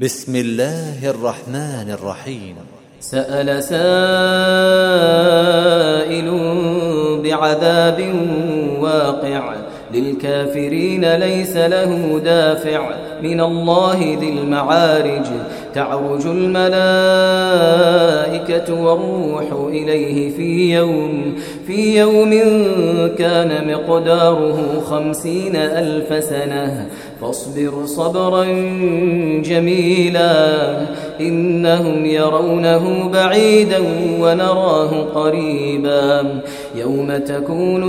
بسم الله الرحمن الرحيم. سأل سائل بعذاب واقع للكافرين ليس له دافع من الله ذي المعارج تعرج الملائكة والروح إليه في يوم كان مقداره 50,000 سنة فاصبر صبرا جميلا إنهم يرونه بعيدا ونراه قريبا يوم تكون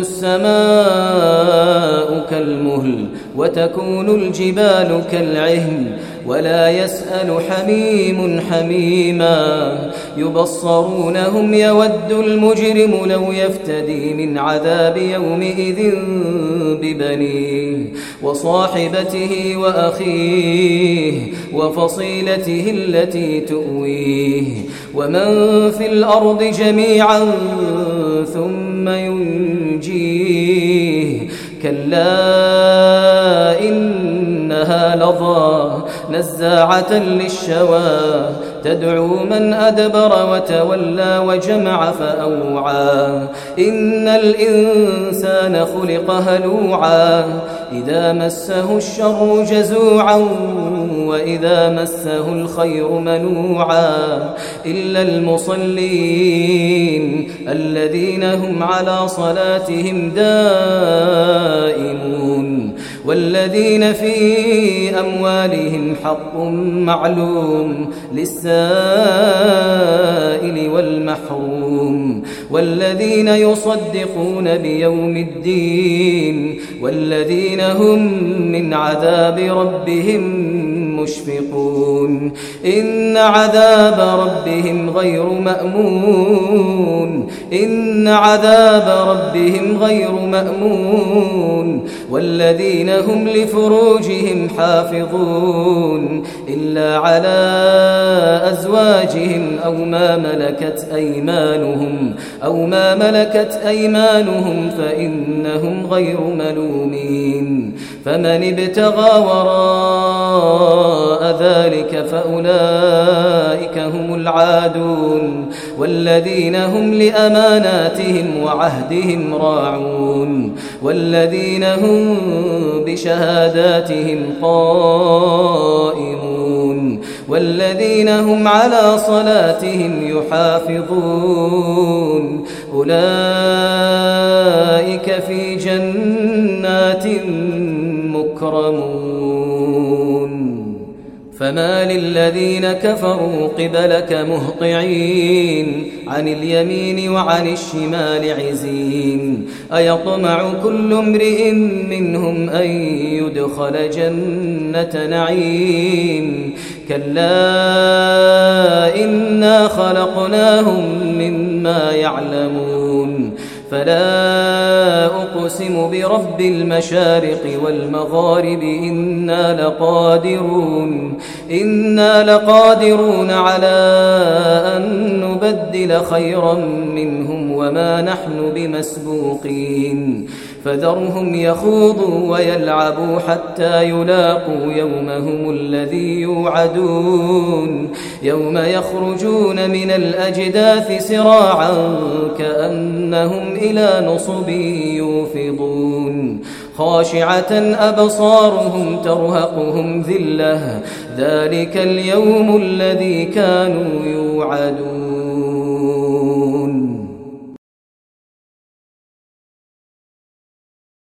السماء كالمهل وتكون الجبال كالعهن ولا يسأل حميم حميما يبصرونهم يود المجرم لو يفتدي من عذاب يومئذ ببنيه وصاحبته وأخيه وفصيلته التي تؤويه ومن في الأرض جميعا ثم ينجيه كلا إنها لظى نزاعة للشوى تدعو من أدبر وتولى وجمع فأوعى إن الإنسان خلق هلوعا إذا مسه الشر جزوعا وإذا مسه الخير منوعا إلا المصلين الذين هم على صلاتهم دائمون والذين في أموالهم حق معلوم للسائل والمحروم والذين يصدقون بيوم الدين والذين هم من عذاب ربهم مشفقون إن عذاب ربهم غير مأمون إن عذاب ربهم غير مأمون والذين هم لفروجهم حافظون إلا على أزواجهم أو ما ملكت أيمانهم فإنهم غير ملومين فمن ابتغى وراء ذلك فأولئك هم العادون والذين هم لأماناتهم وعهدهم راعون والذين هم بشهاداتهم قائمون والذين هم على صلاتهم يحافظون أولئك في جنات مكرمون فما للذين كفروا قبلك مهطعين عن اليمين وعن الشمال عزين أيطمع كل امرئ منهم أن يدخل جنة نعيم كلا إنا خلقناهم مما يعلمون فلا أقسم برب المشارق والمغارب إنا لقادرون على أن نبدل خيرا منهم وما نحن بمسبوقين فذرهم يخوضوا ويلعبوا حتى يلاقوا يومهم الذي يوعدون يوم يخرجون من الأجداث سراعا كأنهم إلى نصب يوفضون خاشعة أبصارهم ترهقهم ذلة ذلك اليوم الذي كانوا يوعدون.